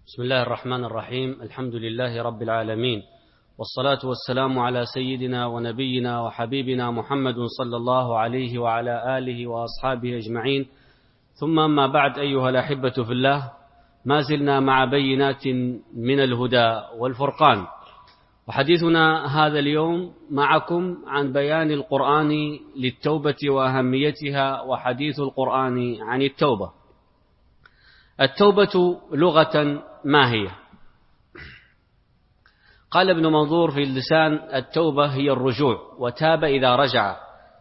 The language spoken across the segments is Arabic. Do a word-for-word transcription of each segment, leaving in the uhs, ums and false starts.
بسم الله الرحمن الرحيم. الحمد لله رب العالمين، والصلاة والسلام على سيدنا ونبينا وحبيبنا محمد صلى الله عليه وعلى آله وأصحابه أجمعين، ثم أما بعد. أيها الأحبة في الله، ما زلنا مع بينات من الهدى والفرقان، وحديثنا هذا اليوم معكم عن بيان القرآن للتوبة وأهميتها، وحديث القرآن عن التوبة. التوبة لغة ما هي؟ قال ابن منظور في اللسان: التوبة هي الرجوع، وتاب إذا رجع.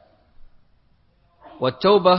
والتوبة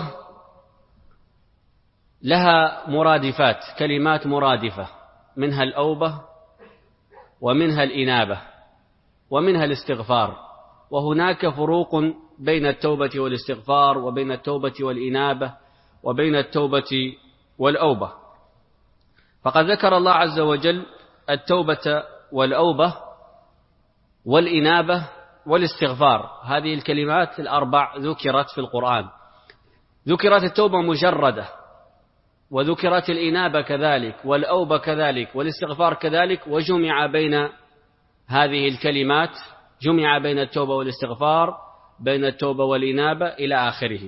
لها مرادفات، كلمات مرادفة، منها الأوبة ومنها الإنابة ومنها الاستغفار. وهناك فروق بين التوبة والاستغفار، وبين التوبة والإنابة، وبين التوبة والأوبة. فقد ذكر الله عز وجل التوبة والأوبة والإنابة والاستغفار، هذه الكلمات الأربع ذكرت في القرآن. ذكرت التوبة مجردة، وذكرت الإنابة كذلك، والأوبة كذلك، والاستغفار كذلك، وجمع بين هذه الكلمات، جمع بين التوبة والاستغفار، بين التوبة والإنابة إلى آخره.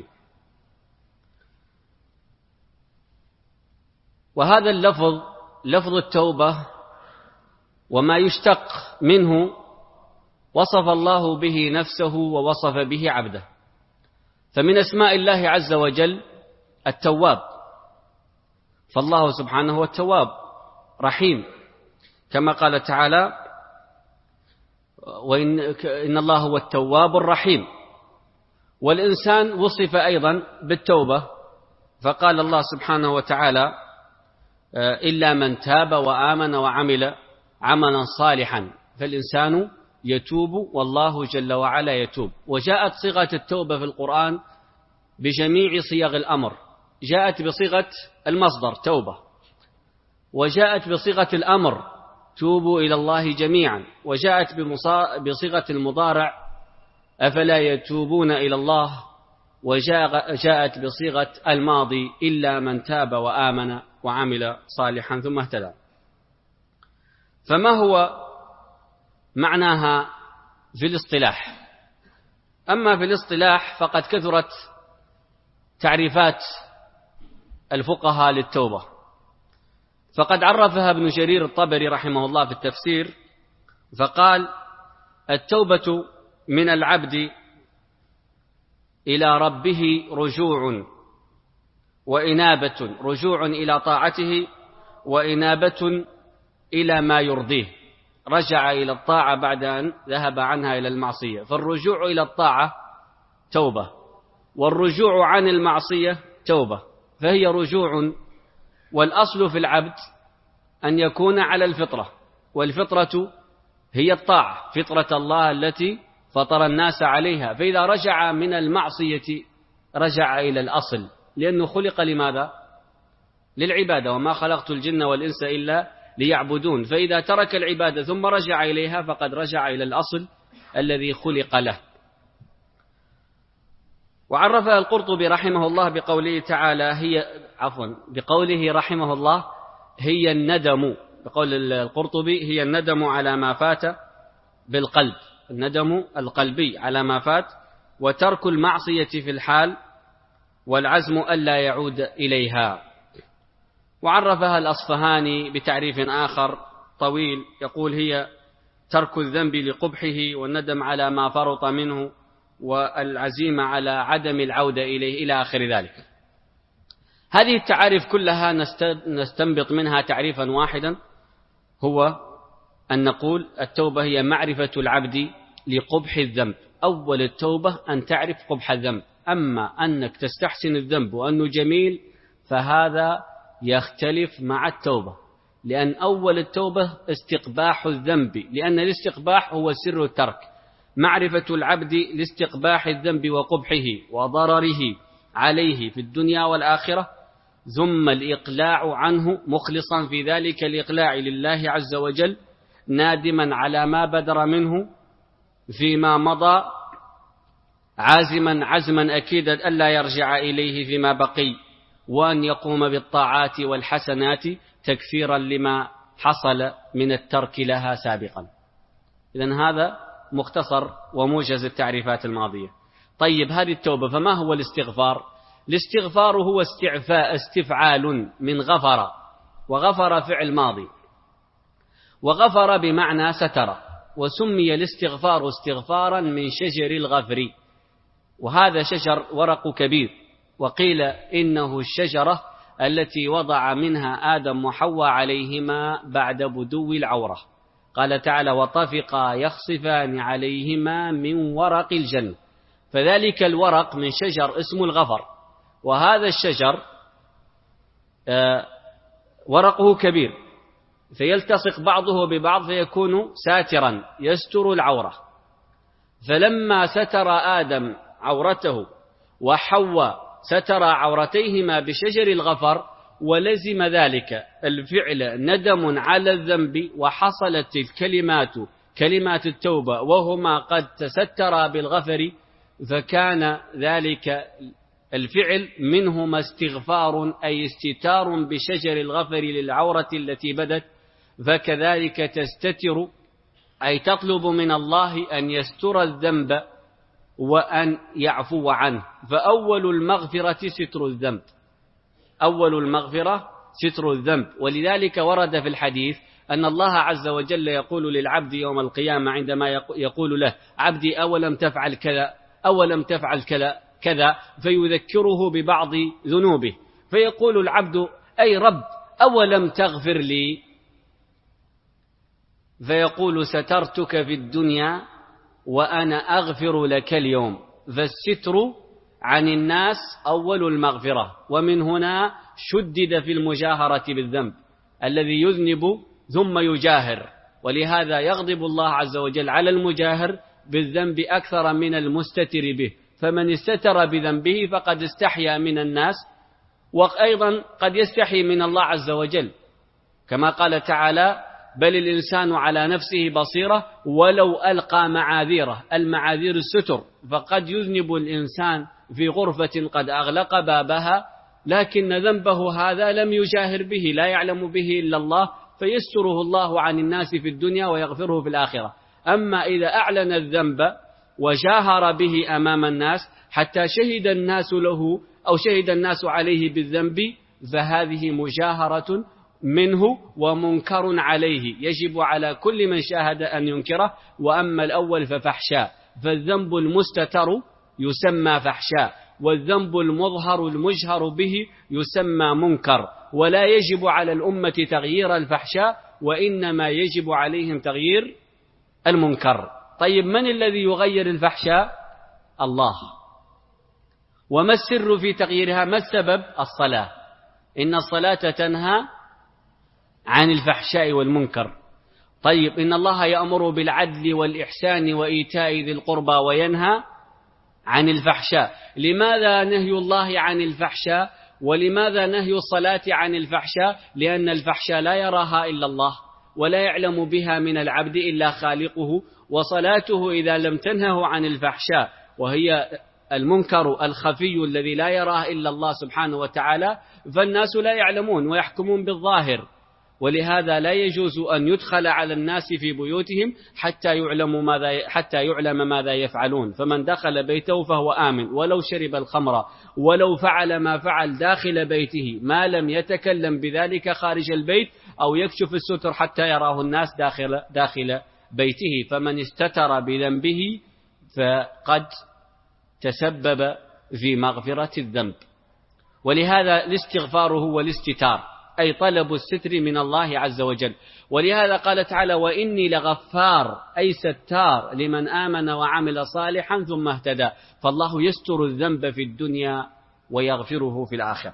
وهذا اللفظ، لفظ التوبة وما يشتق منه، وصف الله به نفسه ووصف به عبده. فمن أسماء الله عز وجل التواب، فالله سبحانه هو التواب رحيم، كما قال تعالى: وإن إن الله هو التواب الرحيم. والإنسان وصف أيضا بالتوبة، فقال الله سبحانه وتعالى: إلا من تاب وآمن وعمل عملا صالحا فالإنسان يتوب، والله جل وعلا يتوب. وجاءت صيغة التوبة في القرآن بجميع صيغ الأمر، جاءت بصيغة المصدر توبة، وجاءت بصيغة الأمر توبوا إلى الله جميعا، وجاءت بصيغة المضارع أفلا يتوبون إلى الله، وجاءت بصيغة الماضي إلا من تاب وآمن وعمل صالحا ثم اهتدى. فما هو معناها في الاصطلاح؟ أما في الاصطلاح فقد كثرت تعريفات الفقهاء للتوبة، فقد عرفها ابن جرير الطبري رحمه الله في التفسير، فقال: التوبة من العبد إلى ربه رجوع وإنابة، رجوع إلى طاعته، وإنابة إلى ما يرضيه. رجع إلى الطاعة بعد أن ذهب عنها إلى المعصية، فالرجوع إلى الطاعة توبة، والرجوع عن المعصية توبة، فهي رجوع. والأصل في العبد أن يكون على الفطرة، والفطرة هي الطاعة، فطرة الله التي فطر الناس عليها. فإذا رجع من المعصية رجع إلى الأصل، لأنه خلق لماذا؟ للعبادة، وما خلقت الجن والإنس إلا ليعبدون. فإذا ترك العبادة ثم رجع إليها فقد رجع إلى الأصل الذي خلق له. وعرفها القرطبي رحمه الله بقوله تعالى هي عفوا بقوله رحمه الله هي الندم، بقول القرطبي هي الندم على ما فات بالقلب، الندم القلبي على ما فات، وترك المعصية في الحال، والعزم ألا يعود إليها. وعرفها الأصفهاني بتعريف آخر طويل، يقول: هي ترك الذنب لقبحه، والندم على ما فرط منه، والعزيمة على عدم العودة إليه، إلى آخر ذلك. هذه التعاريف كلها نستنبط منها تعريفا واحدا، هو أن نقول التوبة هي معرفة العبد لقبح الذنب. أول التوبة أن تعرف قبح الذنب، أما أنك تستحسن الذنب وأنه جميل فهذا يختلف مع التوبة، لأن أول التوبة استقباح الذنب، لأن الاستقباح هو سر الترك. معرفة العبد لاستقباح الذنب وقبحه وضرره عليه في الدنيا والآخرة، ثم الإقلاع عنه مخلصا في ذلك الإقلاع لله عز وجل، نادما على ما بدر منه فيما مضى، عازما عزما أكيدا ألا يرجع إليه فيما بقي، وأن يقوم بالطاعات والحسنات تكفيرا لما حصل من الترك لها سابقا. إذن هذا مختصر وموجز التعريفات الماضية. طيب هذه التوبة، فما هو الاستغفار؟ الاستغفار هو استعفاء استفعال من غفر، وغفر فعل ماضي، وغفر بمعنى ستر، وسمي الاستغفار استغفارا من شجر الغفر، وهذا شجر ورق كبير، وقيل إنه الشجرة التي وضع منها آدم وحواء عليهما بعد بدو العورة. قال تعالى: وطفقا يخصفان عليهما من ورق الجنة، فذلك الورق من شجر اسمه الغفر، وهذا الشجر ورقه كبير فيلتصق بعضه ببعض فيكون ساترا يستر العورة، فلما ستر آدم عورته وحواء ستر عورتيهما بشجر الغفر، ولزم ذلك الفعل ندم على الذنب، وحصلت الكلمات كلمات التوبة وهما قد تسترا بالغفر، فكان ذلك الفعل منهما استغفار أي استتار بشجر الغفر للعورة التي بدت، فكذلك تستتر أي تطلب من الله أن يستر الذنب وأن يعفو عنه. فأول المغفرة ستر الذنب، أول المغفرة ستر الذنب. ولذلك ورد في الحديث أن الله عز وجل يقول للعبد يوم القيامة عندما يقول له: عبدي أولم تفعل كذا أولم تفعل كذا كذا، فيذكره ببعض ذنوبه، فيقول العبد: أي رب أولم تغفر لي؟ فيقول: سترتك في الدنيا وأنا أغفر لك اليوم. فالستر عن الناس أول المغفرة، ومن هنا شدد في المجاهرة بالذنب، الذي يذنب ثم يجاهر، ولهذا يغضب الله عز وجل على المجاهر بالذنب أكثر من المستتر به، فمن استتر بذنبه فقد استحيا من الناس، وأيضا قد يستحي من الله عز وجل، كما قال تعالى: بل الإنسان على نفسه بصيرة ولو ألقى معاذيره. المعاذير الستر، فقد يذنب الإنسان في غرفة قد أغلق بابها، لكن ذنبه هذا لم يجاهر به، لا يعلم به إلا الله، فيستره الله عن الناس في الدنيا ويغفره في الآخرة. أما إذا أعلن الذنب وجاهر به أمام الناس حتى شهد الناس له أو شهد الناس عليه بالذنب، فهذه مجاهرة منه ومنكر عليه، يجب على كل من شاهد أن ينكره. وأما الأول ففحشاء، فالذنب المستتر يسمى فحشاء، والذنب المظهر المجهر به يسمى منكر. ولا يجب على الأمة تغيير الفحشاء، وإنما يجب عليهم تغيير المنكر. طيب من الذي يغير الفحشاء؟ الله. وما السر في تغييرها؟ ما السبب؟ الصلاة. إن الصلاة تنهى عن الفحشاء والمنكر. طيب إن الله يأمر بالعدل والإحسان وإيتاء ذي القربى وينهى عن الفحشاء. لماذا نهي الله عن الفحشاء؟ ولماذا نهي الصلاة عن الفحشاء؟ لأن الفحشاء لا يراها إلا الله، ولا يعلم بها من العبد إلا خالقه، وصلاته إذا لم تنهه عن الفحشاء وهي المنكر الخفي الذي لا يراه إلا الله سبحانه وتعالى، فالناس لا يعلمون ويحكمون بالظاهر. ولهذا لا يجوز أن يدخل على الناس في بيوتهم حتى يعلم ماذا حتى يعلم ماذا يفعلون. فمن دخل بيته فهو آمن، ولو شرب الخمر ولو فعل ما فعل داخل بيته، ما لم يتكلم بذلك خارج البيت أو يكشف الستر حتى يراه الناس داخل داخل بيته. فمن استتر بذنبه فقد تسبب في مغفرة الذنب. ولهذا الاستغفار هو الاستتار، أي طلب الستر من الله عز وجل. ولهذا قال تعالى: وإني لغفار، أي ستار لمن آمن وعمل صالحا ثم اهتدى. فالله يستر الذنب في الدنيا ويغفره في الآخرة.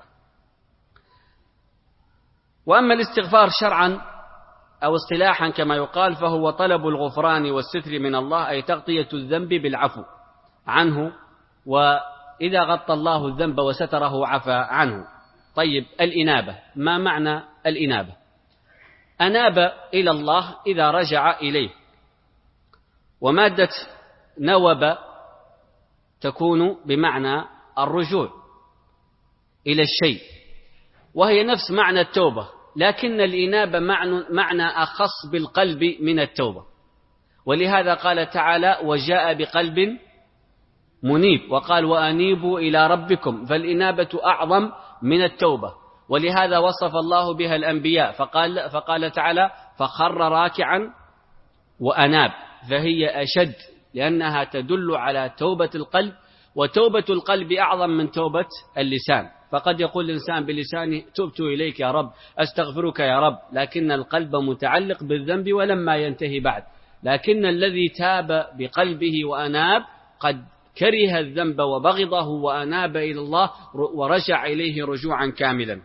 وأما الاستغفار شرعا أو اصطلاحا كما يقال، فهو طلب الغفران والستر من الله، أي تغطية الذنب بالعفو عنه، وإذا غطى الله الذنب وستره عفى عنه. طيب الإنابة، ما معنى الإنابة؟ أناب إلى الله إذا رجع إليه، ومادة نوب تكون بمعنى الرجوع إلى الشيء، وهي نفس معنى التوبة، لكن الإنابة معنى أخص بالقلب من التوبة، ولهذا قال تعالى وجاء بقلب منيب، وقال وأنيبوا إلى ربكم، فالإنابة أعظم من التوبة، ولهذا وصف الله بها الأنبياء فقال, فقال تعالى فخر راكعا وأناب، فهي أشد لأنها تدل على توبة القلب، وتوبة القلب أعظم من توبة اللسان. فقد يقول الإنسان بلسانه تبت إليك يا رب، أستغفرك يا رب، لكن القلب متعلق بالذنب ولما ينتهي بعد. لكن الذي تاب بقلبه وأناب قد كره الذنب وبغضه وأناب إلى الله ورجع إليه رجوعا كاملا.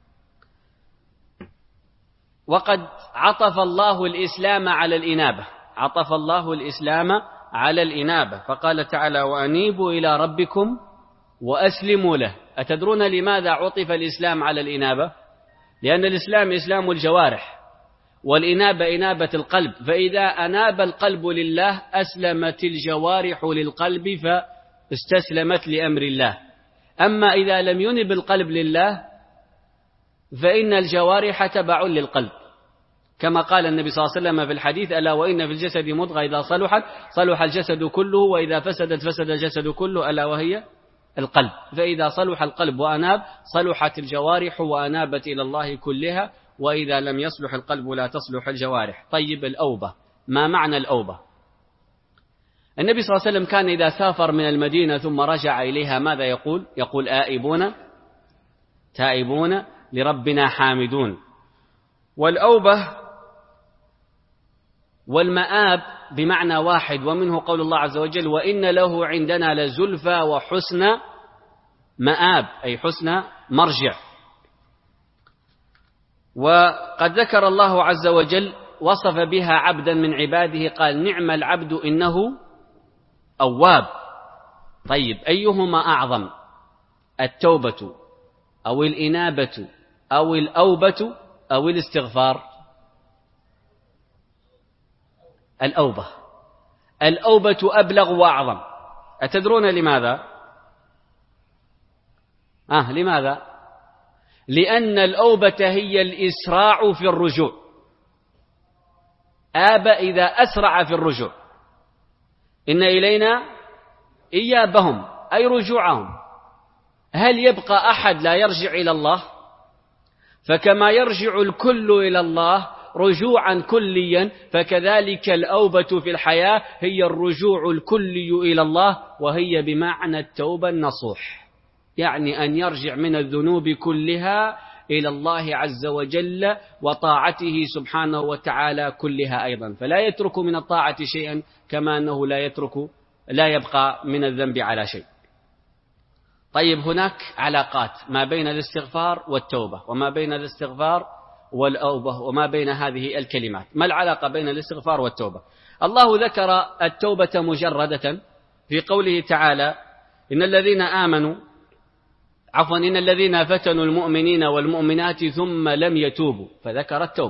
وقد عطف الله الإسلام على الإنابة، عطف الله الإسلام على الإنابة، فقال تعالى وأنيبوا إلى ربكم وأسلموا له. أتدرون لماذا عطف الإسلام على الإنابة؟ لأن الإسلام إسلام الجوارح، والإنابة إنابة القلب، فإذا أناب القلب لله أسلمت الجوارح للقلب فاستسلمت لأمر الله. أما إذا لم ينب القلب لله فإن الجوارح تبع للقلب، كما قال النبي صلى الله عليه وسلم في الحديث ألا وإن في الجسد مضغة إذا صلحت صلح الجسد كله وإذا فسدت فسد الجسد كله ألا وهي القلب. فإذا صلح القلب وأناب صلحت الجوارح وأنابت إلى الله كلها، وإذا لم يصلح القلب لا تصلح الجوارح. طيب الأوبة، ما معنى الأوبة؟ النبي صلى الله عليه وسلم كان إذا سافر من المدينة ثم رجع إليها ماذا يقول؟ يقول آئبون تائبون لربنا حامدون. والأوبة والمآب بمعنى واحد، ومنه قول الله عز وجل وإن له عندنا لزلفى وحسن مآب، أي حسن مرجع. وقد ذكر الله عز وجل وصف بها عبدا من عباده قال نعم العبد إنه أواب. طيب أيهما أعظم، التوبة أو الإنابة أو الأوبة أو الاستغفار؟ الأوبة. الأوبة أبلغ وأعظم. أتدرون لماذا؟ آه لماذا؟ لأن الأوبة هي الإسراع في الرجوع. آب إذا أسرع في الرجوع. إن إلينا إيابهم أي رجوعهم. هل يبقى أحد لا يرجع إلى الله؟ فكما يرجع الكل إلى الله رجوعا كليا، فكذلك الأوبة في الحياة هي الرجوع الكلي إلى الله، وهي بمعنى التوبة النصوح، يعني أن يرجع من الذنوب كلها إلى الله عز وجل وطاعته سبحانه وتعالى كلها أيضا، فلا يترك من الطاعة شيئا كما أنه لا يترك لا يبقى من الذنب على شيء. طيب هناك علاقات ما بين الاستغفار والتوبة، وما بين الاستغفار والأوبة، وما بين هذه الكلمات. ما العلاقة بين الاستغفار والتوبة؟ الله ذكر التوبة مجردة في قوله تعالى إن الذين آمنوا عفوا إن الذين فتنوا المؤمنين والمؤمنات ثم لم يتوبوا، فذكر التوبة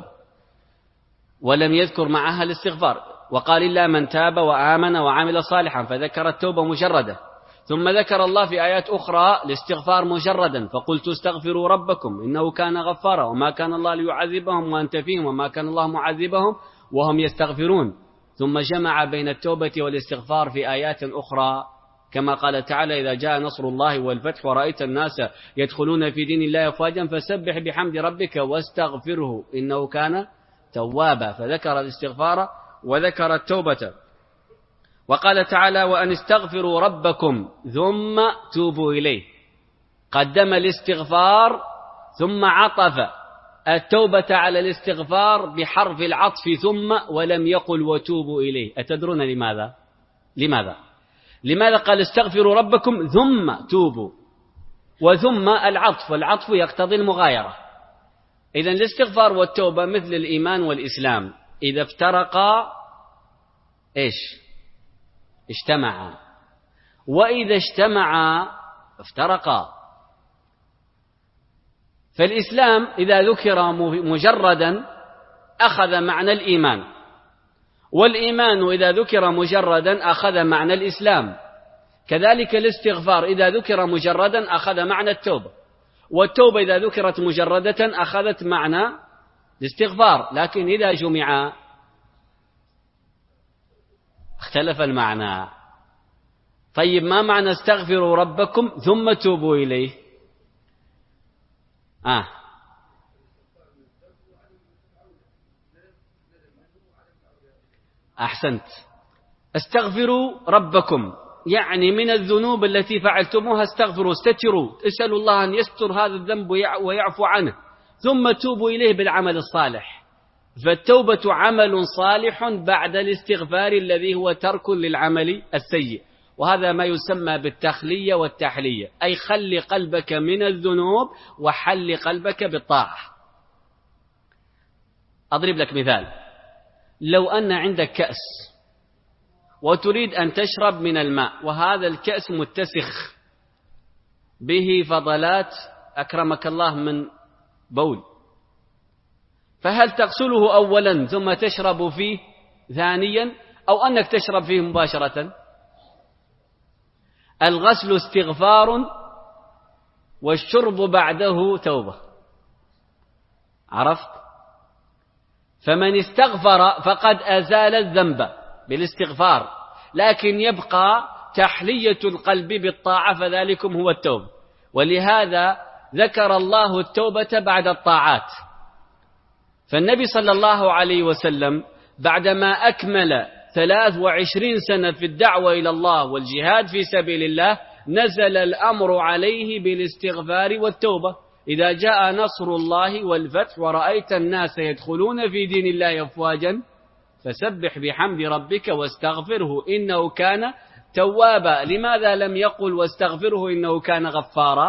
ولم يذكر معها الاستغفار، وقال إلا من تاب وآمن وعمل صالحا، فذكر التوبة مجردة. ثم ذكر الله في آيات أخرى الاستغفار مجردا فقلت استغفروا ربكم إنه كان غفارا وما كان الله ليعذبهم وأنت فيهم وما كان الله معذبهم وهم يستغفرون. ثم جمع بين التوبة والاستغفار في آيات أخرى كما قال تعالى إذا جاء نصر الله والفتح ورأيت الناس يدخلون في دين الله أفواجا فسبح بحمد ربك واستغفره إنه كان توابا، فذكر الاستغفار وذكر التوبة. وقال تعالى وأن استغفروا ربكم ثم توبوا إليه، قدم الاستغفار ثم عطف التوبة على الاستغفار بحرف العطف ثم، ولم يقل وتوبوا إليه. أتدرون لماذا؟ لماذا؟ لماذا قال استغفروا ربكم ثم توبوا؟ وثم العطف، والعطف يقتضي المغايرة. إذن الاستغفار والتوبة مثل الإيمان والإسلام، إذا افترقا إيش؟ اجتمعا، وإذا اجتمعا افترقا. فالإسلام إذا ذكر مجردا أخذ معنى الإيمان، والإيمان إذا ذكر مجردا أخذ معنى الإسلام. كذلك الاستغفار إذا ذكر مجردا أخذ معنى التوبة، والتوبة إذا ذكرت مجردة أخذت معنى الاستغفار، لكن إذا جمع اختلف المعنى. طيب ما معنى استغفروا ربكم ثم توبوا إليه؟ آه أحسنت. استغفروا ربكم يعني من الذنوب التي فعلتموها استغفروا، استتروا، اسألوا الله أن يستر هذا الذنب ويعفو عنه، ثم توبوا إليه بالعمل الصالح. فالتوبة عمل صالح بعد الاستغفار الذي هو ترك للعمل السيء، وهذا ما يسمى بالتخلية والتحلية، أي خل قلبك من الذنوب وحل قلبك بالطاعة. أضرب لك مثال. لو أن عندك كأس وتريد أن تشرب من الماء، وهذا الكأس متسخ به فضلات أكرمك الله من بول، فهل تغسله أولا ثم تشرب فيه ثانيا، أو أنك تشرب فيه مباشرة؟ الغسل استغفار والشرب بعده توبة. عرفت؟ فمن استغفر فقد أزال الذنب بالاستغفار، لكن يبقى تحلية القلب بالطاعة، فذلكم هو التوبة. ولهذا ذكر الله التوبة بعد الطاعات. فالنبي صلى الله عليه وسلم بعدما أكمل ثلاث وعشرين سنة في الدعوة إلى الله والجهاد في سبيل الله، نزل الأمر عليه بالاستغفار والتوبة. إذا جاء نصر الله والفتح ورأيت الناس يدخلون في دين الله أفواجا فسبح بحمد ربك واستغفره إنه كان توابا. لماذا لم يقل واستغفره إنه كان غفارا؟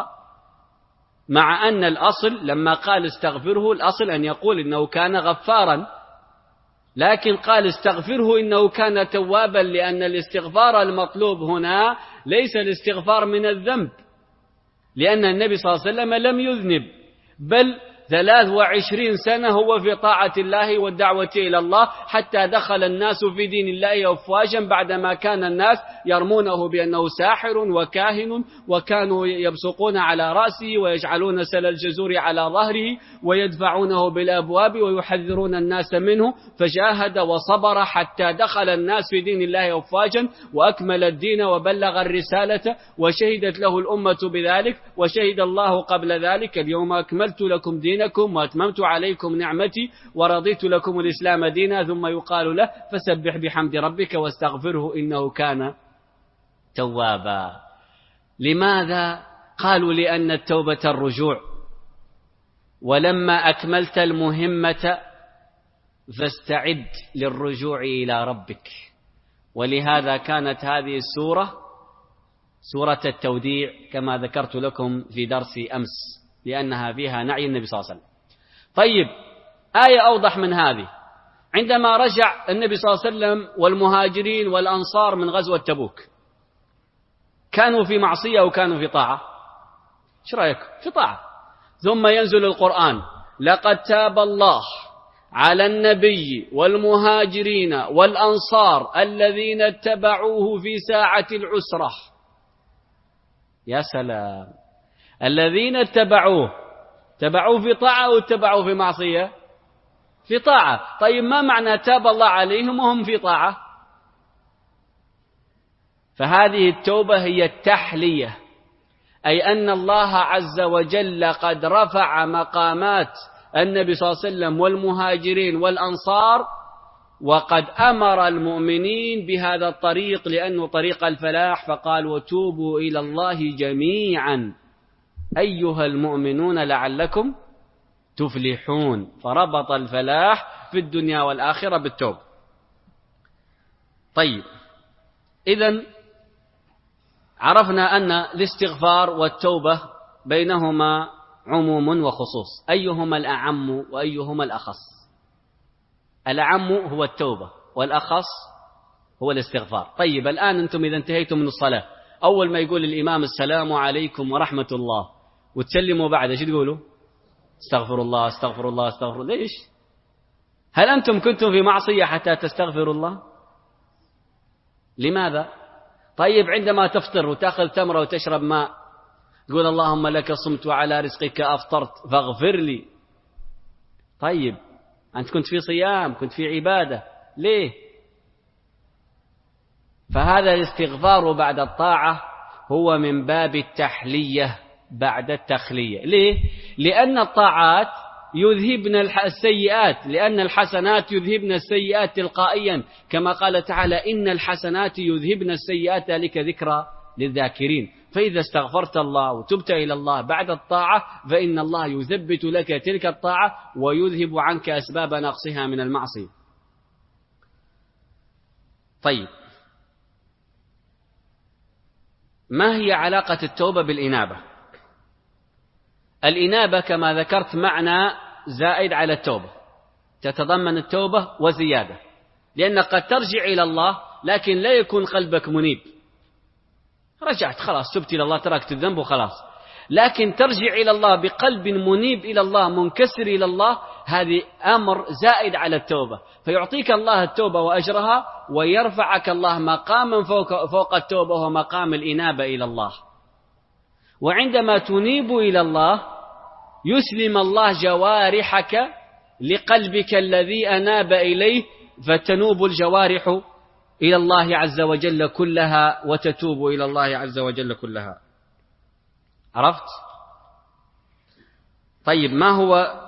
مع أن الأصل لما قال استغفره الأصل أن يقول إنه كان غفارا، لكن قال استغفره إنه كان توابا، لأن الاستغفار المطلوب هنا ليس الاستغفار من الذنب، لأن النبي صلى الله عليه وسلم لم يذنب، بل ثلاث وعشرين سنة هو في طاعة الله والدعوة إلى الله، حتى دخل الناس في دين الله أفواجا، بعدما كان الناس يرمونه بأنه ساحر وكاهن، وكانوا يبصقون على رأسه ويجعلون سل الجزور على ظهره ويدفعونه بالأبواب ويحذرون الناس منه، فجاهد وصبر حتى دخل الناس في دين الله أفواجا وأكمل الدين وبلغ الرسالة، وشهدت له الأمة بذلك، وشهد الله قبل ذلك اليوم أكملت لكم دين دينكم وأتممت عليكم نعمتي ورضيت لكم الإسلام دينا. ثم يقال له فسبح بحمد ربك واستغفره إنه كان توابا. لماذا؟ قالوا لأن التوبة الرجوع، ولما أكملت المهمة فاستعد للرجوع إلى ربك. ولهذا كانت هذه السورة سورة التوديع كما ذكرت لكم في درس أمس، لأنها فيها نعي النبي صلى الله عليه وسلم. طيب، آية أوضح من هذه. عندما رجع النبي صلى الله عليه وسلم والمهاجرين والأنصار من غزوة تبوك، كانوا في معصية أو كانوا في طاعة؟ ايش رأيك؟ في طاعة. ثم ينزل القرآن: لقد تاب الله على النبي والمهاجرين والأنصار الذين اتبعوه في ساعة العسرة. يا سلام، الذين اتبعوه تبعوه في طاعة أو اتبعوه في معصية؟ في طاعة. طيب ما معنى تاب الله عليهم وهم في طاعة؟ فهذه التوبة هي التحلية، أي أن الله عز وجل قد رفع مقامات النبي صلى الله عليه وسلم والمهاجرين والأنصار، وقد أمر المؤمنين بهذا الطريق لأنه طريق الفلاح، فقال: وتوبوا إلى الله جميعا أيها المؤمنون لعلكم تفلحون. فربط الفلاح في الدنيا والآخرة بالتوبة. طيب، إذن عرفنا أن الاستغفار والتوبة بينهما عموم وخصوص. أيهما الأعم وأيهما الأخص؟ الأعم هو التوبة والأخص هو الاستغفار. طيب، الآن أنتم إذا انتهيتم من الصلاة، أول ما يقول الإمام السلام عليكم ورحمة الله وتسلموا بعد، ايش تقولوا؟ استغفر الله استغفر الله استغفر الله. ليش؟ هل أنتم كنتم في معصية حتى تستغفروا الله؟ لماذا؟ طيب، عندما تفطر وتأخذ تمرة وتشرب ماء تقول: اللهم لك صمت وعلى رزقك أفطرت فاغفر لي. طيب، أنت كنت في صيام، كنت في عبادة، ليه؟ فهذا الاستغفار بعد الطاعة هو من باب التحلية بعد التخلية. ليه؟ لأن الطاعات يذهبن السيئات، لأن الحسنات يذهبن السيئات تلقائيا، كما قال تعالى إن الحسنات يذهبن السيئات ذلك ذكرى للذاكرين. فإذا استغفرت الله وتبت إلى الله بعد الطاعة فإن الله يثبت لك تلك الطاعة ويذهب عنك أسباب نقصها من المعصية. طيب، ما هي علاقة التوبة بالإنابة؟ الإنابة كما ذكرت معنى زائد على التوبة، تتضمن التوبة وزيادة، لأنك قد ترجع إلى الله لكن لا يكون قلبك منيب، رجعت خلاص تبت إلى الله تركت الذنب وخلاص، لكن ترجع إلى الله بقلب منيب إلى الله منكسر إلى الله، هذه أمر زائد على التوبة، فيعطيك الله التوبة وأجرها ويرفعك الله مقاما فوق, فوق التوبة ومقام الإنابة إلى الله. وعندما تنيب إلى الله يسلم الله جوارحك لقلبك الذي أناب إليه، فتنوب الجوارح إلى الله عز وجل كلها وتتوب إلى الله عز وجل كلها. عرفت؟ طيب، ما هو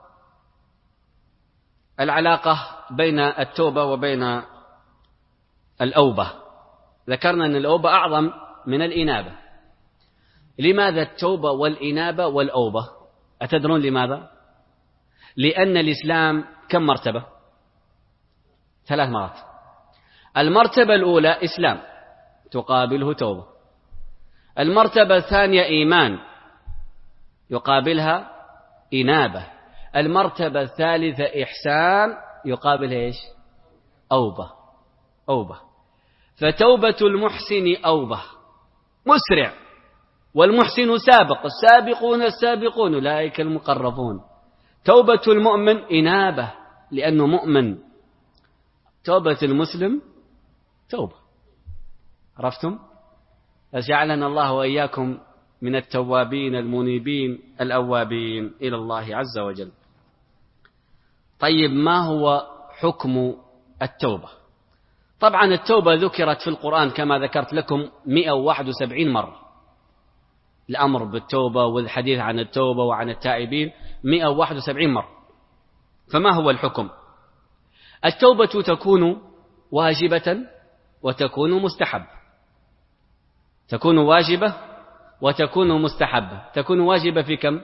العلاقة بين التوبة وبين الأوبة؟ ذكرنا أن الأوبة أعظم من الإنابة. لماذا التوبة والإنابة والأوبة؟ أتدرون لماذا؟ لأن الإسلام كم مرتبة؟ ثلاث مرات. المرتبة الأولى إسلام تقابله توبة، المرتبة الثانية إيمان يقابلها إنابة، المرتبة الثالثة إحسان يقابلها إيش؟ أوبة. أوبة. فتوبة المحسن أوبة، مسرع، والمحسن سابق، السابقون السابقون أولئك المقربون. توبة المؤمن إنابة لأنه مؤمن، توبة المسلم توبة. عرفتم؟ جعلنا الله وإياكم من التوابين المنيبين الأوابين إلى الله عز وجل. طيب، ما هو حكم التوبة؟ طبعا التوبة ذكرت في القرآن كما ذكرت لكم مئة وواحد وسبعين مرة، الأمر بالتوبة والحديث عن التوبة وعن التائبين مئة وواحد وسبعين مرة. فما هو الحكم؟ التوبة تكون واجبة وتكون مستحبة، تكون واجبة وتكون مستحبة. تكون واجبة في كم؟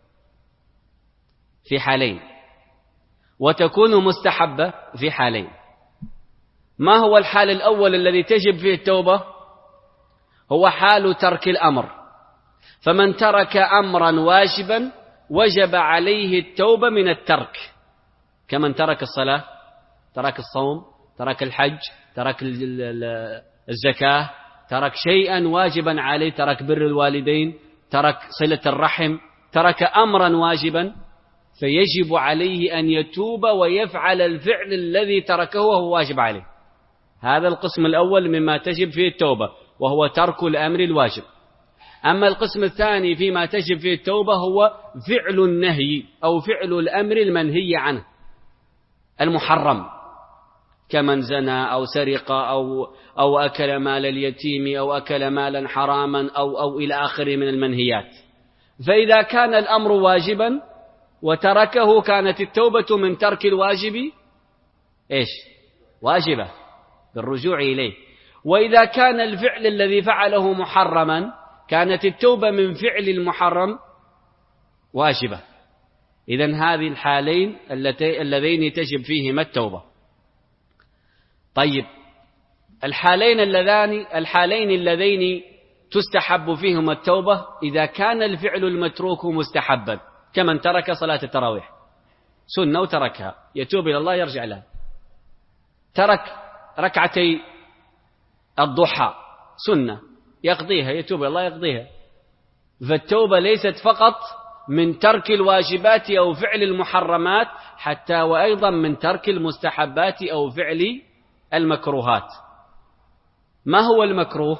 في حالين، وتكون مستحبة في حالين. ما هو الحال الأول الذي تجب فيه التوبة؟ هو حال ترك الأمر، فمن ترك أمرا واجبا وجب عليه التوبة من الترك، كمن ترك الصلاة، ترك الصوم، ترك الحج، ترك الزكاة، ترك شيئا واجبا عليه، ترك بر الوالدين، ترك صلة الرحم، ترك أمرا واجبا، فيجب عليه أن يتوب ويفعل الفعل الذي تركه وهو واجب عليه. هذا القسم الأول مما تجب فيه التوبة، وهو ترك الأمر الواجب. أما القسم الثاني فيما تجب فيه التوبة هو فعل النهي أو فعل الأمر المنهي عنه المحرم، كمن زنى أو سرق أو, أو أكل مال اليتيم أو أكل مالا حراما أو, أو إلى آخره من المنهيات. فإذا كان الأمر واجبا وتركه كانت التوبة من ترك الواجب إيش؟ واجبة بالرجوع إليه. وإذا كان الفعل الذي فعله محرما كانت التوبة من فعل المحرم واجبة. إذن هذه الحالين اللذين تجب فيهما التوبة. طيب، الحالين اللذان الحالين اللذين تستحب فيهما التوبة إذا كان الفعل المتروك مستحبا، كمن ترك صلاة التراويح سنة وتركها يتوب إلى الله يرجع لها. ترك ركعتي الضحى سنة يقضيها يتوب إلى الله يقضيها. فالتوبة ليست فقط من ترك الواجبات أو فعل المحرمات، حتى وأيضا من ترك المستحبات أو فعل المكروهات. ما هو المكروه؟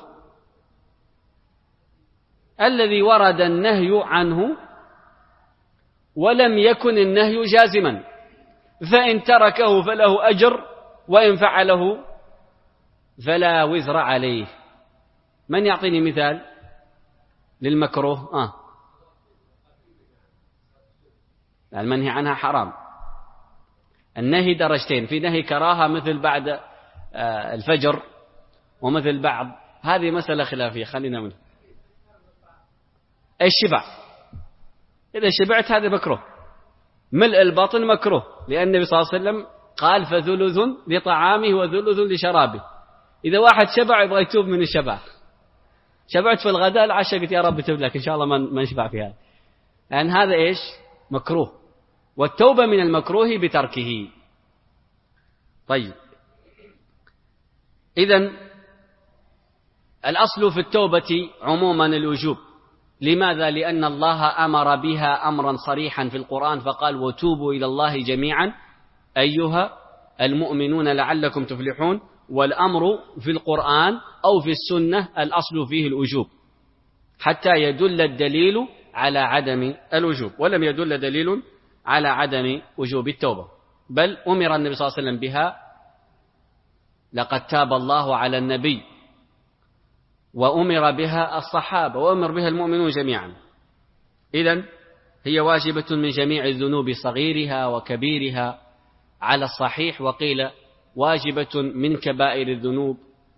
الذي ورد النهي عنه ولم يكن النهي جازما، فإن تركه فله أجر وإن فعله فلا وزر عليه. من يعطيني مثال للمكروه؟ آه. المنهي عنها حرام. النهي درجتين، في نهي كراهة مثل بعد الفجر ومثل بعض، هذه مسألة خلافية خلينا منها. الشبع، إذا شبعت هذا مكروه. ملء البطن مكروه، لأن النبي صلى الله عليه وسلم قال فثلث لطعامه وثلث لشرابه. إذا واحد شبع يبغى يتوب من الشبع، شبعت في الغداء العشاء قلت يا رب تب لك إن شاء الله ما نشبع في هذا، لأن يعني هذا إيش؟ مكروه، والتوبة من المكروه بتركه. طيب، إذن الأصل في التوبة عموما الوجوب. لماذا؟ لأن الله أمر بها أمرا صريحا في القرآن فقال وتوبوا إلى الله جميعا أيها المؤمنون لعلكم تفلحون. والأمر في القرآن أو في السنة الأصل فيه الوجوب حتى يدل الدليل على عدم الوجوب، ولم يدل دليل على عدم وجوب التوبة، بل أمر النبي صلى الله عليه وسلم بها. لقد تاب الله على النبي، وأمر بها الصحابة، وأمر بها المؤمنون جميعا. إذن هي واجبة من جميع الذنوب صغيرها وكبيرها على الصحيح، وقيل واجبة من كبائر الذنوب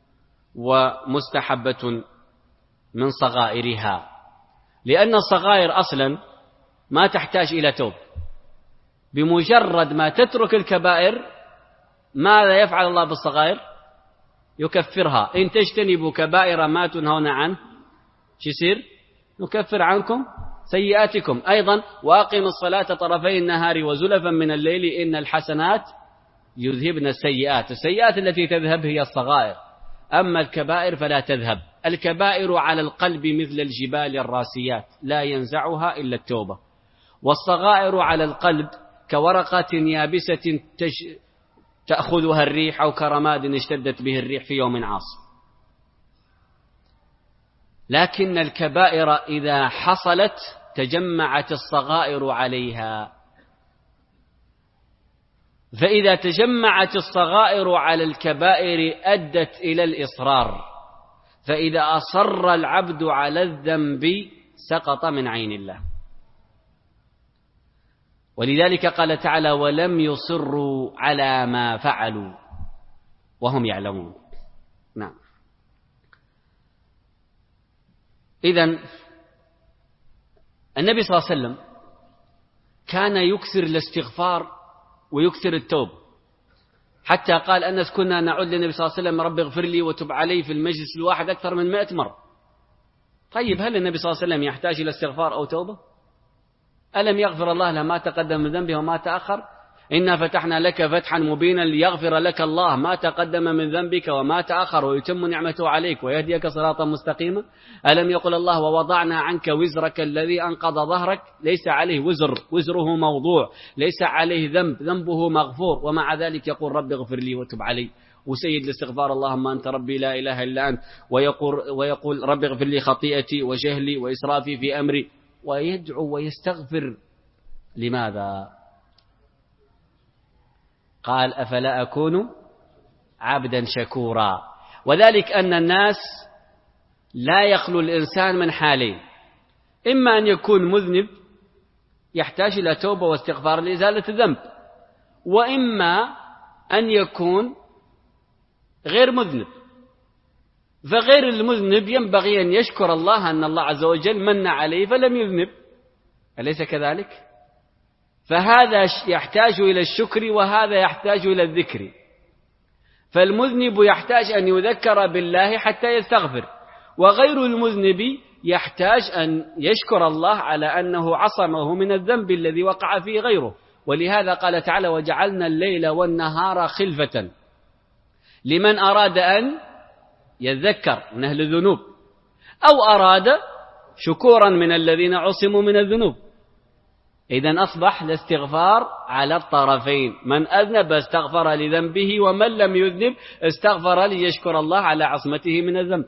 ومستحبة من صغائرها، لأن الصغائر أصلا ما تحتاج إلى توب. بمجرد ما تترك الكبائر ماذا يفعل الله بالصغائر؟ يكفرها. إن تجتنبوا كبائر ما تنهون عنه شو يصير؟ نكفر عنكم سيئاتكم. أيضا وأقم الصلاة طرفي النهار وزلفا من الليل إن الحسنات يذهبن السيئات. السيئات التي تذهب هي الصغائر، أما الكبائر فلا تذهب. الكبائر على القلب مثل الجبال الراسيات لا ينزعها إلا التوبة، والصغائر على القلب كورقة يابسة تج... تأخذها الريح أو كرماد اشتدت به الريح في يوم عاصف. لكن الكبائر إذا حصلت تجمعت الصغائر عليها، فإذا تجمعت الصغائر على الكبائر أدت إلى الإصرار، فإذا أصر العبد على الذنب سقط من عين الله. ولذلك قال تعالى ولم يصروا على ما فعلوا وهم يعلمون. نعم. إذن النبي صلى الله عليه وسلم كان يكثر الاستغفار ويكثر التوب، حتى قال أنس كنا نعود للنبي صلى الله عليه وسلم رب اغفر لي وتب علي في المجلس الواحد أكثر من مئة مرة. طيب هل النبي صلى الله عليه وسلم يحتاج إلى استغفار أو توبة؟ ألم يغفر الله له ما تقدم من ذنبه وما تأخر؟ إنا فتحنا لك فتحا مبينا ليغفر لك الله ما تقدم من ذنبك وما تأخر ويتم نعمته عليك ويهديك صراطا مستقيما. ألم يقل الله ووضعنا عنك وزرك الذي أنقض ظهرك؟ ليس عليه وزر، وزره موضوع، ليس عليه ذنب، ذنبه مغفور، ومع ذلك يقول رب اغفر لي وتب علي. وسيد الاستغفار اللهم أنت ربي لا إله إلا أنت، ويقول, ويقول رب اغفر لي خطيئتي وجهلي وإسرافي في أمري، ويدعو ويستغفر. لماذا؟ قال أفلا أكون عبدا شكورا. وذلك أن الناس لا يخلو الإنسان من حالين، إما أن يكون مذنب يحتاج إلى توبة واستغفار لإزالة الذنب، وإما أن يكون غير مذنب. فغير المذنب ينبغي أن يشكر الله أن الله عز وجل من عليه فلم يذنب، أليس كذلك؟ فهذا يحتاج إلى الشكر وهذا يحتاج إلى الذكر. فالمذنب يحتاج أن يذكر بالله حتى يستغفر، وغير المذنب يحتاج أن يشكر الله على أنه عصمه من الذنب الذي وقع فيه غيره. ولهذا قال تعالى وجعلنا الليل والنهار خلفة لمن أراد أن يذكر من أهل الذنوب أو أراد شكورا من الذين عصموا من الذنوب. إذن أصبح الاستغفار على الطرفين، من أذنب استغفر لذنبه، ومن لم يذنب استغفر ليشكر الله على عصمته من الذنب.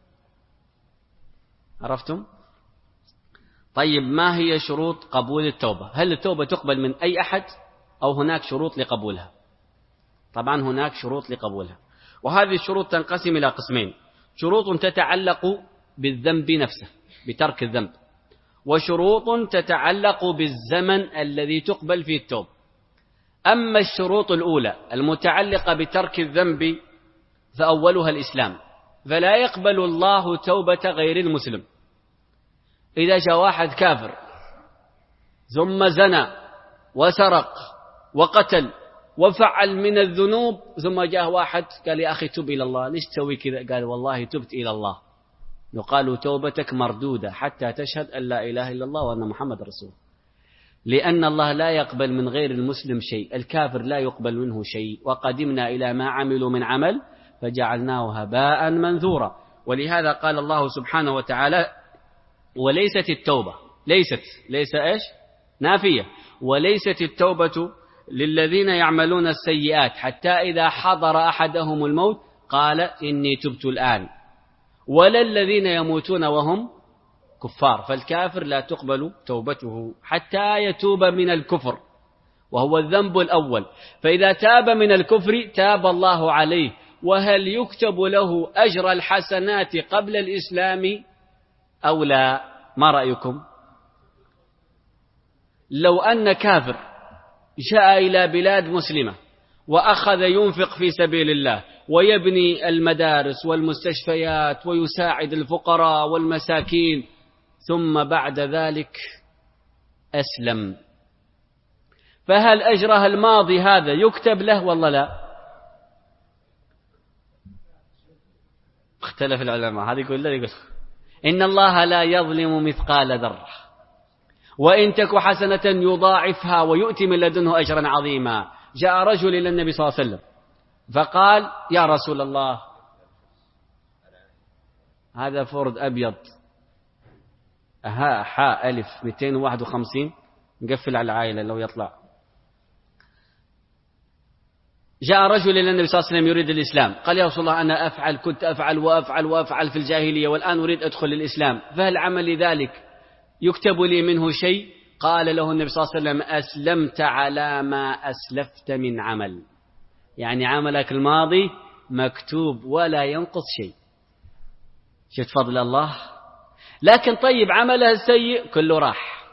عرفتم؟ طيب ما هي شروط قبول التوبة؟ هل التوبة تقبل من أي أحد أو هناك شروط لقبولها. طبعا هناك شروط لقبولها، وهذه الشروط تنقسم إلى قسمين: شروط تتعلق بالذنب نفسه بترك الذنب، وشروط تتعلق بالزمن الذي تقبل فيه التوبة. أما الشروط الأولى المتعلقة بترك الذنب فأولها الإسلام، فلا يقبل الله توبة غير المسلم. إذا جاء واحد كافر ثم زنى وسرق وقتل وفعل من الذنوب، ثم جاء واحد قال يا أخي تب إلى الله، ليش تسوي كذا؟ قال والله تبت إلى الله. يقال توبتك مردودة حتى تشهد أن لا إله إلا الله وأن محمد رسول، لأن الله لا يقبل من غير المسلم شيء، الكافر لا يقبل منه شيء. وقدمنا إلى ما عملوا من عمل فجعلناه هباء منثورا. ولهذا قال الله سبحانه وتعالى: وليست التوبة، ليست ليس إيش نافية، وليست التوبة للذين يعملون السيئات حتى إذا حضر أحدهم الموت قال إني تبت الآن، ولا الذين يموتون وهم كفار. فالكافر لا تقبل توبته حتى يتوب من الكفر، وهو الذنب الأول. فإذا تاب من الكفر تاب الله عليه. وهل يكتب له أجر الحسنات قبل الإسلام أو لا؟ ما رأيكم؟ لو أن كافر جاء إلى بلاد مسلمة وأخذ ينفق في سبيل الله ويبني المدارس والمستشفيات ويساعد الفقراء والمساكين، ثم بعد ذلك أسلم، فهل أجره الماضي هذا يكتب له والله لا؟ اختلف العلماء. هذا يقول لا، يقول إن الله لا يظلم مثقال ذرة، وإن تك حسنة يضاعفها ويؤتي من لدنه أجرا عظيما. جاء رجل إلى النبي صلى الله عليه وسلم فقال يا رسول الله، هذا فرد أبيض ها حاء ألف مئتين وواحد وخمسين، نقفل على العائلة لو يطلع. جاء رجل إلى النبي صلى الله عليه وسلم يريد الإسلام، قال يا رسول الله أنا أفعل كنت أفعل وأفعل وأفعل في الجاهلية والآن أريد أدخل الإسلام، فهل عملي ذلك يكتب لي منه شيء؟ قال له النبي صلى الله عليه وسلم أسلمت على ما أسلفت من عمل، يعني عملك الماضي مكتوب ولا ينقص شيء. شفت فضل الله؟ لكن طيب عمله السيء كله راح.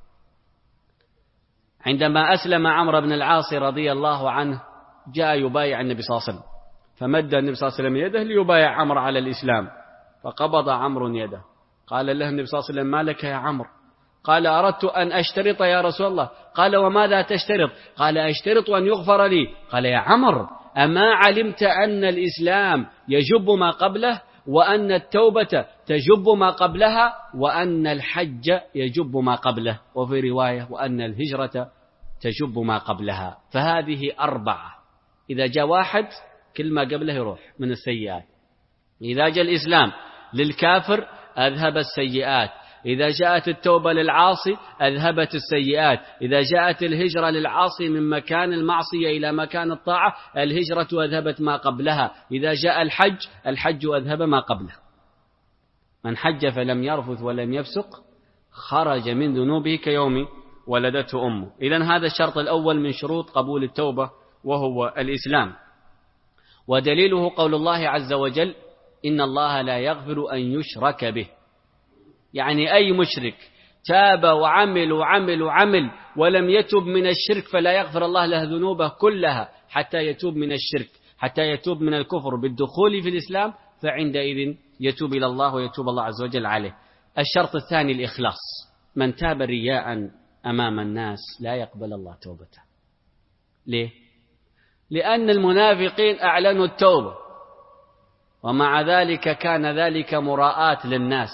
عندما أسلم عمرو بن العاص رضي الله عنه جاء يبايع النبي صلى الله عليه وسلم، فمد النبي صلى الله عليه وسلم يده ليبايع عمرو على الإسلام، فقبض عمرو يده. قال له النبي صلى الله عليه وسلم ما لك يا عمرو؟ قال أردت أن أشترط يا رسول الله. قال وماذا تشترط؟ قال أشترط أن يغفر لي. قال يا عمرو أما علمت أن الإسلام يجب ما قبله، وأن التوبة تجب ما قبلها، وأن الحج يجب ما قبله، وفي رواية وأن الهجرة تجب ما قبلها. فهذه أربعة، إذا جاء واحد كل ما قبله يروح من السيئات. إذا جاء الإسلام للكافر أذهب السيئات، إذا جاءت التوبة للعاصي أذهبت السيئات، إذا جاءت الهجرة للعاصي من مكان المعصية إلى مكان الطاعة الهجرة أذهبت ما قبلها، إذا جاء الحج الحج أذهب ما قبله. من حج فلم يرفث ولم يفسق خرج من ذنوبه كيوم ولدته أمه. إذن هذا الشرط الأول من شروط قبول التوبة وهو الإسلام. ودليله قول الله عز وجل إن الله لا يغفر أن يشرك به، يعني أي مشرك تاب وعمل وعمل وعمل ولم يتب من الشرك فلا يغفر الله له ذنوبه كلها حتى يتوب من الشرك، حتى يتوب من الكفر بالدخول في الإسلام، فعندئذ يتوب إلى الله ويتوب الله عز وجل عليه. الشرط الثاني الإخلاص، من تاب رياء أمام الناس لا يقبل الله توبته. ليه؟ لأن المنافقين أعلنوا التوبة ومع ذلك كان ذلك مراءة للناس.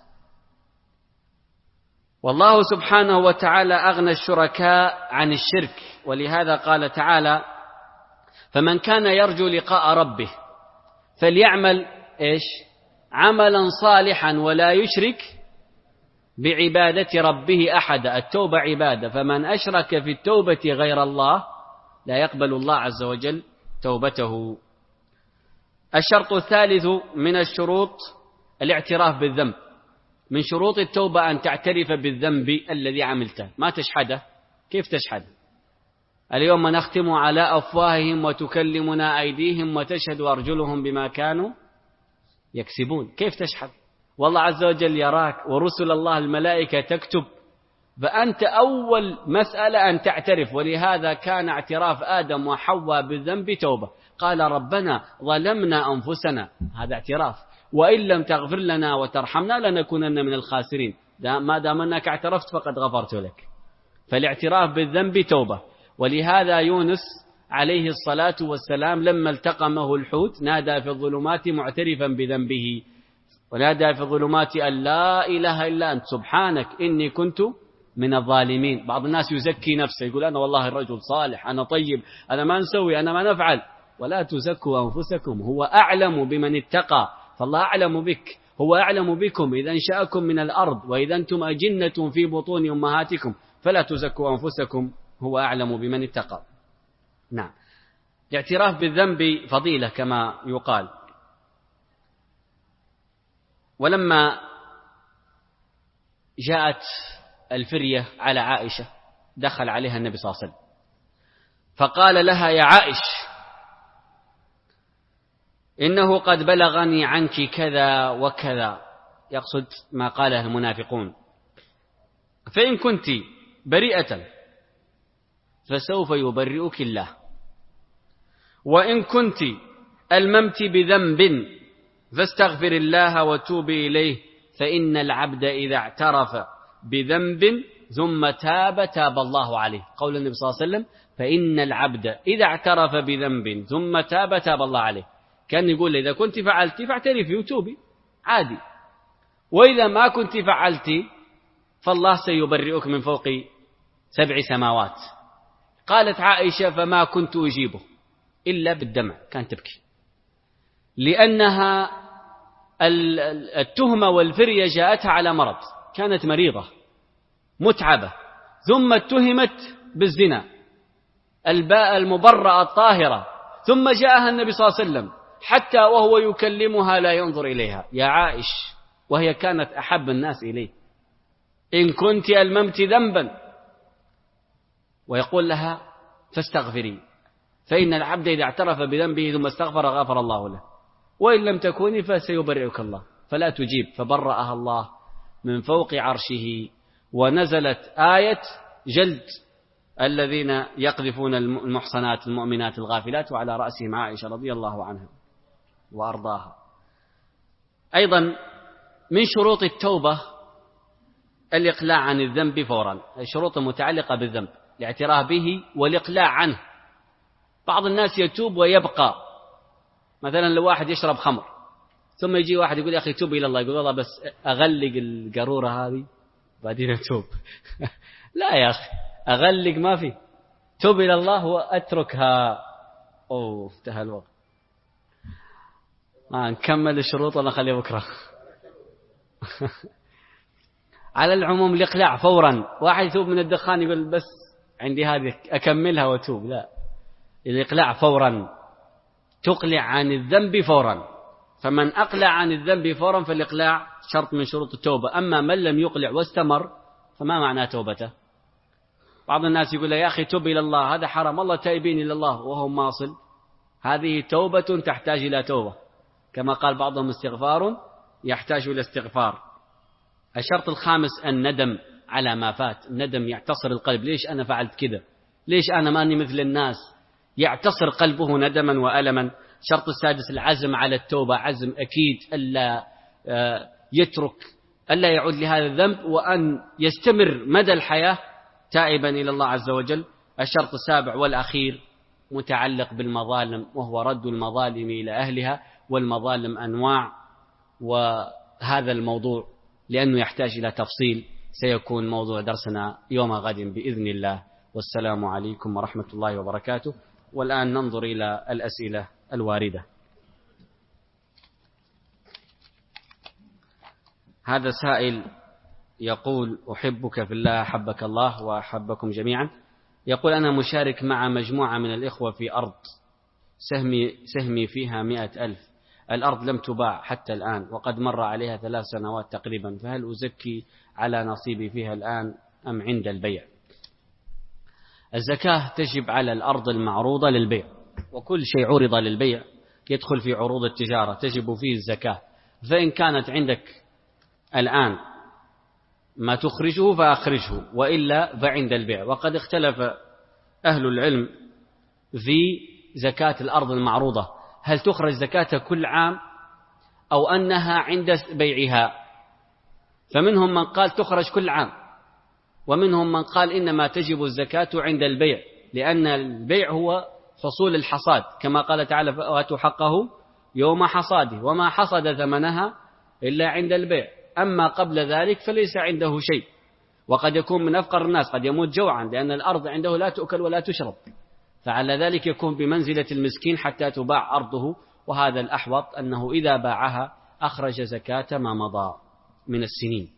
والله سبحانه وتعالى أغنى الشركاء عن الشرك، ولهذا قال تعالى فمن كان يرجو لقاء ربه فليعمل إيش؟ عملا صالحا ولا يشرك بعبادة ربه أحدا. التوبة عبادة، فمن أشرك في التوبة غير الله لا يقبل الله عز وجل توبته. الشرط الثالث من الشروط الاعتراف بالذنب. من شروط التوبة أن تعترف بالذنب الذي عملته، ما تشحده. كيف تشحده؟ اليوم نختم على أفواههم وتكلمنا أيديهم وتشهد أرجلهم بما كانوا يكسبون. كيف تشهد؟ والله عز وجل يراك، ورسل الله الملائكة تكتب، فأنت أول مسألة أن تعترف. ولهذا كان اعتراف آدم وحواء بالذنب توبة. قال ربنا ظلمنا أنفسنا، هذا اعتراف، وإن لم تغفر لنا وترحمنا لنكونن من الخاسرين. ما دام أنك اعترفت فقد غفرت لك. فالاعتراف بالذنب توبة. ولهذا يونس عليه الصلاة والسلام لما التقمه الحوت نادى في الظلمات معترفا بذنبه، ونادى في الظلمات أن لا إله إلا أنت سبحانك إني كنت من الظالمين. بعض الناس يزكي نفسه، يقول أنا والله الرجل صالح، أنا طيب، أنا ما نسوي، أنا ما نفعل. ولا تزكوا أنفسكم، هو أعلم بمن اتقى، فالله أعلم بك، هو أعلم بكم إذا انشأكم من الأرض وإذا أنتم أجنة في بطون أمهاتكم، فلا تزكوا أنفسكم، هو أعلم بمن اتقى. نعم، الاعتراف بالذنب فضيلة كما يقال. ولما جاءت الفرية على عائشة دخل عليها النبي صلى الله عليه وسلم فقال لها يا عائش إنه قد بلغني عنك كذا وكذا، يقصد ما قاله المنافقون، فإن كنت بريئة فسوف يبرئك الله، وإن كنت ألممت بذنب فاستغفر الله وتوبي إليه، فإن العبد إذا اعترف بذنب ثم تاب تاب الله عليه. قول النبي صلى الله عليه وسلم فإن العبد إذا اعترف بذنب ثم تاب تاب الله عليه. كان يقول إذا كنت فعلت فاعترفي وتوبي عادي، وإذا ما كنت فعلت فالله سيبرئك من فوق سبع سماوات. قالت عائشة فما كنت أجيبه إلا بالدمع، كانت تبكي، لأنها التهمة والفرية جاءتها على مرض، كانت مريضة متعبة، ثم اتهمت بالزنا، الباء المبرأة الطاهرة، ثم جاءها النبي صلى الله عليه وسلم حتى وهو يكلمها لا ينظر إليها، يا عائش، وهي كانت أحب الناس إليه، إن كنت ألممت ذنبا، ويقول لها فاستغفري، فإن العبد إذا اعترف بذنبه ثم استغفر غفر الله له، وإن لم تكوني فسيبرئك الله. فلا تجيب، فبرأها الله من فوق عرشه، ونزلت آية جلد الذين يقذفون المحصنات المؤمنات الغافلات، وعلى رأسهم عائشة رضي الله عنها وأرضاها. أيضا من شروط التوبة الإقلاع عن الذنب فورا، الشروط المتعلقة بالذنب الاعتراف به والإقلاع عنه. بعض الناس يتوب ويبقى، مثلا لو واحد يشرب خمر ثم يجي واحد يقول يا أخي توب إلى الله، يقول والله بس أغلق القارورة هذه بعدين أتوب لا يا أخي، أغلق ما في، توب إلى الله وأتركها. أوه انتهى الوقت، ما نكمل الشروط ولا نخليه بكرة على العموم الإقلاع فورا. واحد يتوب من الدخان يقول بس عندي هذه أكملها وأتوب، لا، الإقلاع فورا، تقلع عن الذنب فورا. فمن أقلع عن الذنب فورا فالإقلاع شرط من شروط التوبة. أما من لم يقلع واستمر فما معنى توبته؟ بعض الناس يقول يا أخي توب إلى الله، هذا حرام، الله تائبين إلى الله وهو ماصل، هذه توبة تحتاج إلى توبة، كما قال بعضهم استغفار يحتاج إلى استغفار. الشرط الخامس الندم على ما فات، الندم يعتصر القلب، ليش أنا فعلت كذا، ليش أنا ماني مثل الناس، يعتصر قلبه ندما وألما. الشرط السادس العزم على التوبة، عزم أكيد ألا يترك، ألا يعود لهذا الذنب، وأن يستمر مدى الحياة تائبا إلى الله عز وجل. الشرط السابع والأخير متعلق بالمظالم، وهو رد المظالم إلى أهلها، والمظالم أنواع، وهذا الموضوع لأنه يحتاج إلى تفصيل سيكون موضوع درسنا يوم غد بإذن الله. والسلام عليكم ورحمة الله وبركاته. والآن ننظر إلى الأسئلة الواردة. هذا سائل يقول أحبك في الله أحبك الله وأحبكم جميعا. يقول أنا مشارك مع مجموعة من الإخوة في أرض سهمي, سهمي فيها مئة ألف، الأرض لم تباع حتى الآن وقد مر عليها ثلاث سنوات تقريبا، فهل أزكي على نصيبي فيها الآن أم عند البيع؟ الزكاة تجب على الأرض المعروضة للبيع، وكل شيء عرض للبيع يدخل في عروض التجارة تجب فيه الزكاة. فإن كانت عندك الآن ما تخرجه فأخرجه، وإلا فعند البيع. وقد اختلف أهل العلم في زكاة الأرض المعروضة، هل تخرج زكاة كل عام أو أنها عند بيعها؟ فمنهم من قال تخرج كل عام، ومنهم من قال إنما تجب الزكاة عند البيع، لأن البيع هو حصول الحصاد، كما قال تعالى وآتوا حقه يوم حصاده، وما حصد ثمنها إلا عند البيع، أما قبل ذلك فليس عنده شيء. وقد يكون من أفقر الناس، قد يموت جوعا لأن الأرض عنده لا تؤكل ولا تشرب، فعلى ذلك يكون بمنزلة المسكين حتى تباع أرضه. وهذا الأحوط أنه إذا باعها أخرج زكاة ما مضى من السنين.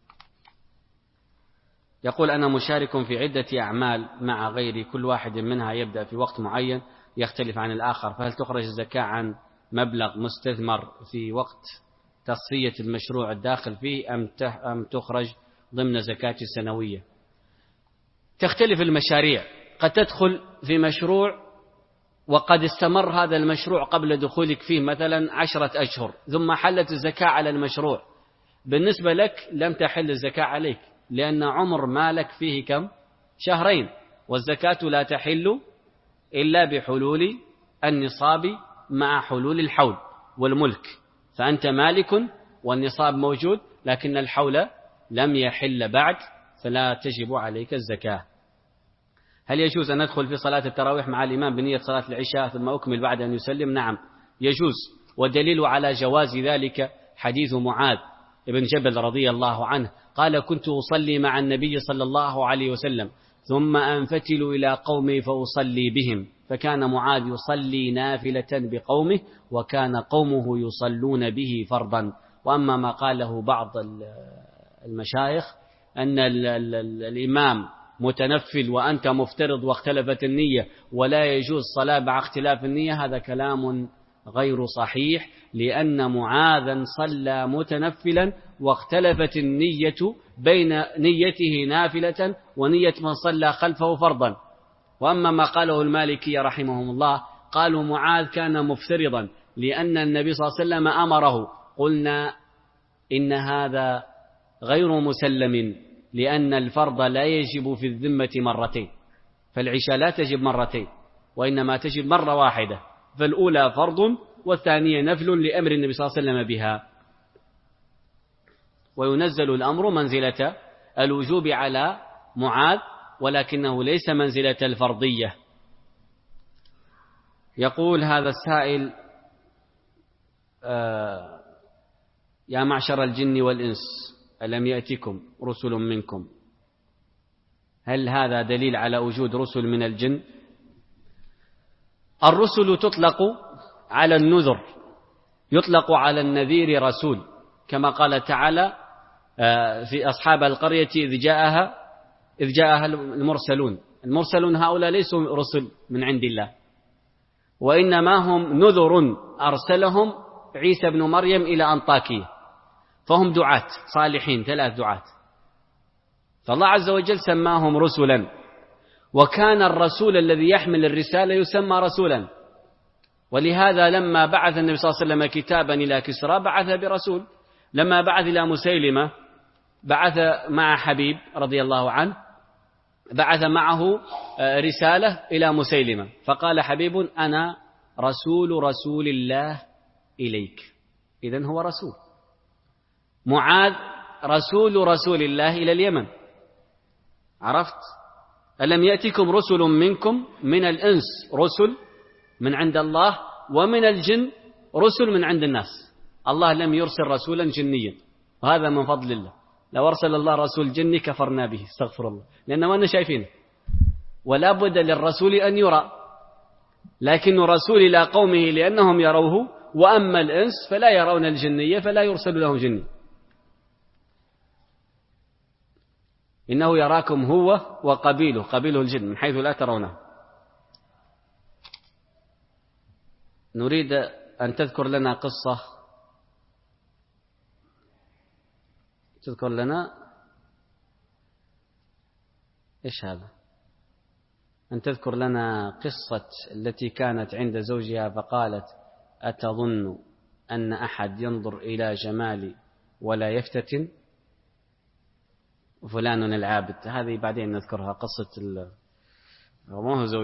يقول أنا مشارك في عدة أعمال مع غيري، كل واحد منها يبدأ في وقت معين يختلف عن الآخر، فهل تخرج الزكاة عن مبلغ مستثمر في وقت تصفية المشروع الداخل فيه أم تخرج ضمن زكاة السنوية؟ تختلف المشاريع، قد تدخل في مشروع وقد استمر هذا المشروع قبل دخولك فيه مثلا عشرة أشهر، ثم حلت الزكاة على المشروع، بالنسبة لك لم تحل الزكاة عليك، لأن عمر مالك فيه كم؟ شهرين، والزكاة لا تحل إلا بحلول النصاب مع حلول الحول والملك، فأنت مالك والنصاب موجود لكن الحول لم يحل بعد، فلا تجب عليك الزكاة. هل يجوز أن ندخل في صلاة التراويح مع الإمام بنية صلاة العشاء ثم أكمل بعد أن يسلم؟ نعم يجوز، والدليل على جواز ذلك حديث معاذ بن جبل رضي الله عنه قال كنت أصلي مع النبي صلى الله عليه وسلم ثم أنفتل إلى قومي فأصلي بهم، فكان معاذ يصلي نافلة بقومه وكان قومه يصلون به فرضا. وأما ما قاله بعض المشايخ أن الإمام متنفل وأنت مفترض واختلفت النية ولا يجوز صلاة مع اختلاف النية، هذا كلام غير صحيح، لأن معاذا صلى متنفلا واختلفت النية بين نيته نافلة ونية من صلى خلفه فرضا. وأما ما قاله المالكي رحمهم الله قالوا معاذ كان مفترضا لأن النبي صلى الله عليه وسلم أمره، قلنا إن هذا غير مسلم، لأن الفرض لا يجب في الذمة مرتين، فالعشاء لا تجب مرتين وإنما تجب مرة واحدة، فالأولى فرض والثانية نفل لأمر النبي صلى الله عليه وسلم بها، وينزل الأمر منزلة الوجوب على معاذ ولكنه ليس منزلة الفرضية. يقول هذا السائل آه يا معشر الجن والإنس ألم يأتكم رسل منكم، هل هذا دليل على وجود رسل من الجن؟ الرسل تطلق على النذر، يطلق على النذير رسول، كما قال تعالى في أصحاب القرية إذ جاءها إذ جاءها المرسلون. المرسلون هؤلاء ليسوا رسل من عند الله، وإنما هم نذر أرسلهم عيسى بن مريم إلى أنطاكية، فهم دعاة صالحين، ثلاث دعاة، فالله عز وجل سماهم رسلا. وكان الرسول الذي يحمل الرسالة يسمى رسولا، ولهذا لما بعث النبي صلى الله عليه وسلم كتابا إلى كسرى بعث برسول، لما بعث إلى مسيلمة بعث مع حبيب رضي الله عنه، بعث معه رسالة إلى مسيلمة، فقال حبيب أنا رسول رسول الله إليك، إذن هو رسول. معاذ رسول رسول الله إلى اليمن، عرفت؟ ألم يأتكم رسل منكم، من الإنس رسل من عند الله ومن الجن رسل من عند الناس، الله لم يرسل رسولا جنيا، وهذا من فضل الله، لو أرسل الله رسول جني كفرنا به استغفر الله، لأنه ما شايفينه، ولا بد للرسول أن يرى، لكن رسول إلى قومه لأنهم يروه، وأما الإنس فلا يرون الجنية فلا يرسل لهم جني. إنه يراكم هو وقبيله، قبيله الجن من حيث لا ترونه. نريد أن تذكر لنا قصة، تذكر لنا إيش هذا؟ أن تذكر لنا قصة التي كانت عند زوجها فقالت: أتظن أن أحد ينظر إلى جمالي ولا يفتتن؟ فلان العابد. هذه بعدين نذكرها، قصة ال... ما هو زوج،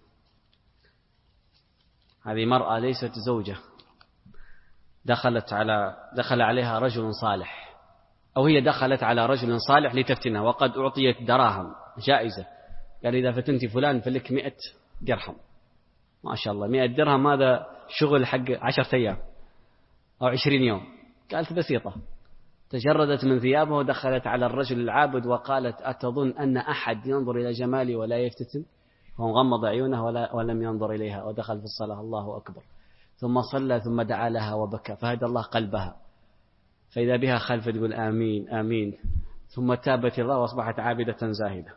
هذه مرأة ليست زوجة، دخلت على دخل عليها رجل صالح، أو هي دخلت على رجل صالح لتفتنها، وقد أعطيت دراهم جائزة. قال: إذا فتنت فلان فلك مئة درهم. ما شاء الله، مئة درهم هذا شغل حق عشرة أيام أو عشرين يوم. قالت: بسيطة. تجردت من ثيابه ودخلت على الرجل العابد وقالت: أتظن أن أحد ينظر إلى جمالي ولا يفتتن؟ وغمض عيونه ولا ولم ينظر إليها، ودخل في الصلاة. الله أكبر. ثم صلى ثم دعا لها وبكى، فهدى الله قلبها، فإذا بها خلف تقول: آمين آمين. ثم تابت الله وأصبحت عابدة زاهدة.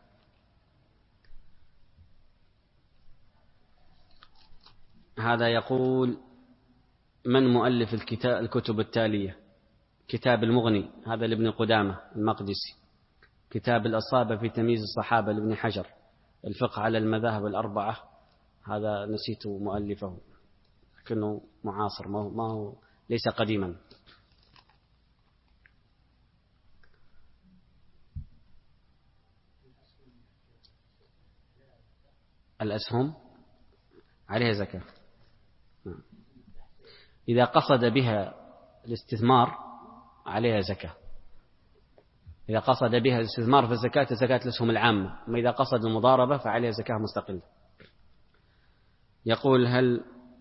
هذا يقول: من مؤلف الكتاب الكتب التالية؟ كتاب المغني هذا لابن قدامة المقدسي، كتاب الأصابة في تمييز الصحابة لابن حجر، الفقه على المذاهب الأربعة، هذا نسيت مؤلفه لكنه معاصر، ما هو, ما هو ليس قديما. الأسهم عليها زكاة إذا قصد بها الاستثمار، عليها زكاة. إذا قصد بها الاستثمار فالزكاة زكاة الأسهم العامة، أما إذا قصد المضاربة فعليها زكاة مستقلة. يقول: هل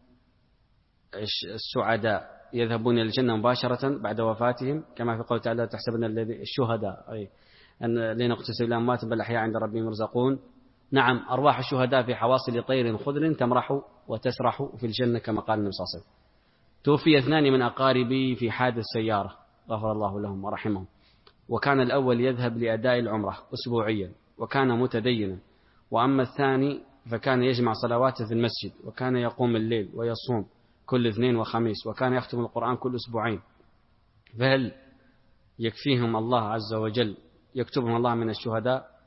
السعداء يذهبون إلى الجنة مباشرة بعد وفاتهم كما في قول تعالى: تحسبن الشهداء أي أن لنقتص الأموات بل أحياء عند ربهم يرزقون؟ نعم، أرواح الشهداء في حواصل طير خضر تمرح وتسرح في الجنة كما قال النبي صلى الله عليه وسلم. توفي اثنان من أقاربي في حادث سيارة، غفر الله لهم ورحمهم، وكان الأول يذهب لأداء العمرة أسبوعيا وكان متدينا، وأما الثاني فكان يجمع صلواته في المسجد، وكان يقوم الليل ويصوم كل اثنين وخميس، وكان يختم القرآن كل أسبوعين، فهل يكفيهم الله عز وجل يكتبهم الله من الشهداء؟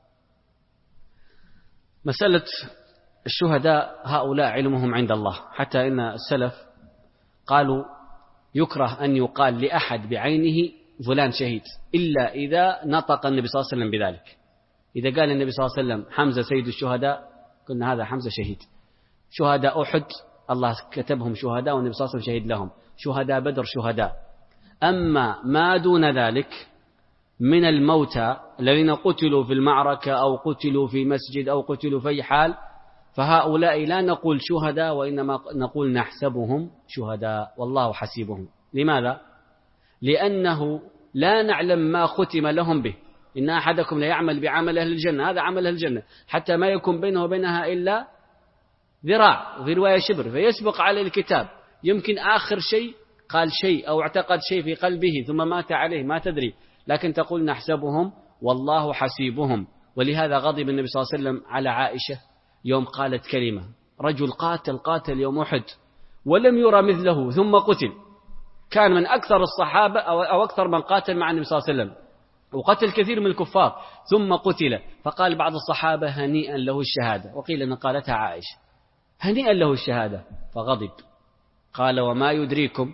مسألة الشهداء هؤلاء علمهم عند الله، حتى إن السلف قالوا يكره أن يقال لأحد بعينه فلان شهيد إلا إذا نطق النبي صلى الله عليه وسلم بذلك. إذا قال النبي صلى الله عليه وسلم حمزة سيد الشهداء قلنا هذا حمزة شهيد. شهداء أحد الله كتبهم شهداء والنبي صلى الله عليه وسلم شهيد لهم. شهداء بدر شهداء. أما ما دون ذلك من الموتى الذين قتلوا في المعركة أو قتلوا في مسجد أو قتلوا في أي حال، فهؤلاء لا نقول شهداء وإنما نقول نحسبهم شهداء والله حسيبهم. لماذا؟ لأنه لا نعلم ما ختم لهم به. إن أحدكم لا يعمل بعمل أهل الجنة، هذا عمل أهل الجنة، حتى ما يكون بينه وبينها إلا ذراع، وفي رواية شبر، فيسبق عليه الكتاب. يمكن آخر شيء قال شيء أو اعتقد شيء في قلبه ثم مات عليه، ما تدري، لكن تقول نحسبهم والله حسيبهم. ولهذا غضب النبي صلى الله عليه وسلم على عائشة يوم قالت كلمة: رجل قاتل قاتل يوم أحد ولم يرى مثله ثم قتل. كان من أكثر الصحابة أو أكثر من قاتل مع النبي صلى الله عليه وسلم، وقتل كثير من الكفار ثم قتل. فقال بعض الصحابة: هنيئا له الشهادة، وقيل أن قالتها عائشة هنيئا له الشهادة، فغضب. قال: وما يدريكم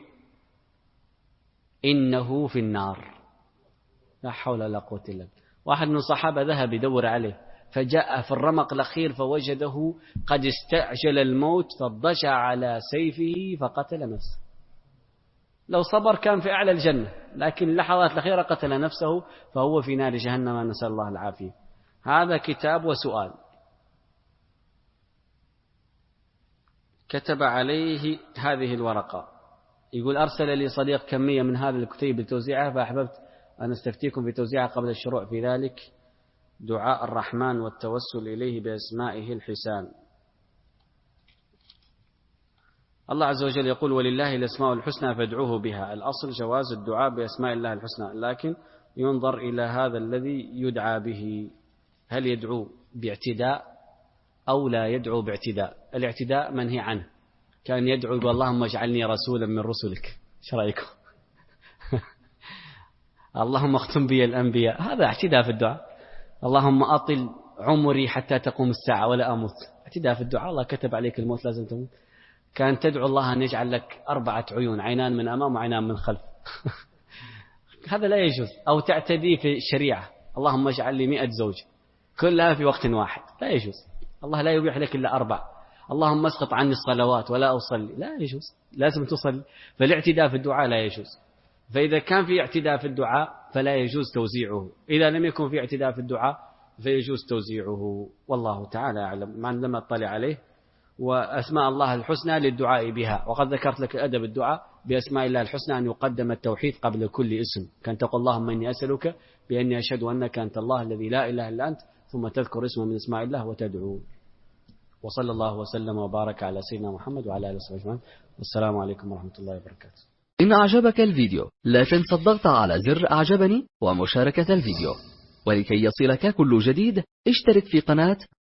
إنه في النار. لا حول ولا قوة إلا بالله. واحد من الصحابة ذهب يدور عليه فجاء في الرمق الأخير فوجده قد استعجل الموت فضجع على سيفه فقتل نفسه. لو صبر كان في أعلى الجنة، لكن اللحظات الأخيرة قتل نفسه فهو في نار جهنم، نسأل الله العافية. هذا كتاب وسؤال. كتب عليه هذه الورقة، يقول: أرسل لي صديق كمية من هذه الكتب لتوزيعها، فأحببت أن أستفتيكم في توزيعها قبل الشروع في ذلك. دعاء الرحمن والتوسل إليه بأسمائه الحسان. الله عز وجل يقول: ولله الأسماء الحسنى فادعوه بها. الأصل جواز الدعاء بأسماء الله الحسنى، لكن ينظر إلى هذا الذي يدعى به، هل يدعو باعتداء أو لا يدعو باعتداء. الاعتداء منهي عنه، كان يدعو يقول: اللهم اجعلني رسولا من رسلك. ايش رأيكم؟ اللهم اختم بي الأنبياء، هذا اعتداء في الدعاء. اللهم أطل عمري حتى تقوم الساعة ولا أموت، اعتداء في الدعاء، الله كتب عليك الموت لازم تموت. كان تدعو الله أن يجعل لك أربعة عيون، عينان من أمام وعينان من خلف. هذا لا يجوز. أو تعتدي في الشريعة، اللهم اجعل لي مئة زوج كلها في وقت واحد، لا يجوز. الله لا يبيح لك إلا أربع. اللهم اسقط عني الصلوات ولا أصلي، لا يجوز، لازم تصلي. فالاعتداء في الدعاء لا يجوز. فإذا كان في اعتداء في الدعاء فلا يجوز توزيعه، إذا لم يكن في اعتداء في الدعاء فيجوز توزيعه، والله تعالى أعلم. من لم أطلع عليه. وأسماء الله الحسنى للدعاء بها، وقد ذكرت لك أدب الدعاء بأسماء الله الحسنى أن يقدم التوحيد قبل كل اسم. كان تقول اللهم إني أسألك بأني أشهد أنك أنت الله الذي لا إله إلا أنت، ثم تذكر اسمه من اسماء الله وتدعو. وصلى الله وسلم وبارك على سيدنا محمد وعلى آله وصحبه أجمعين. والسلام عليكم ورحمة الله وبركاته. إن أعجبك الفيديو لا تنسى الضغط على زر أعجبني ومشاركة الفيديو. ولكي يصلك كل جديد اشترك في قناة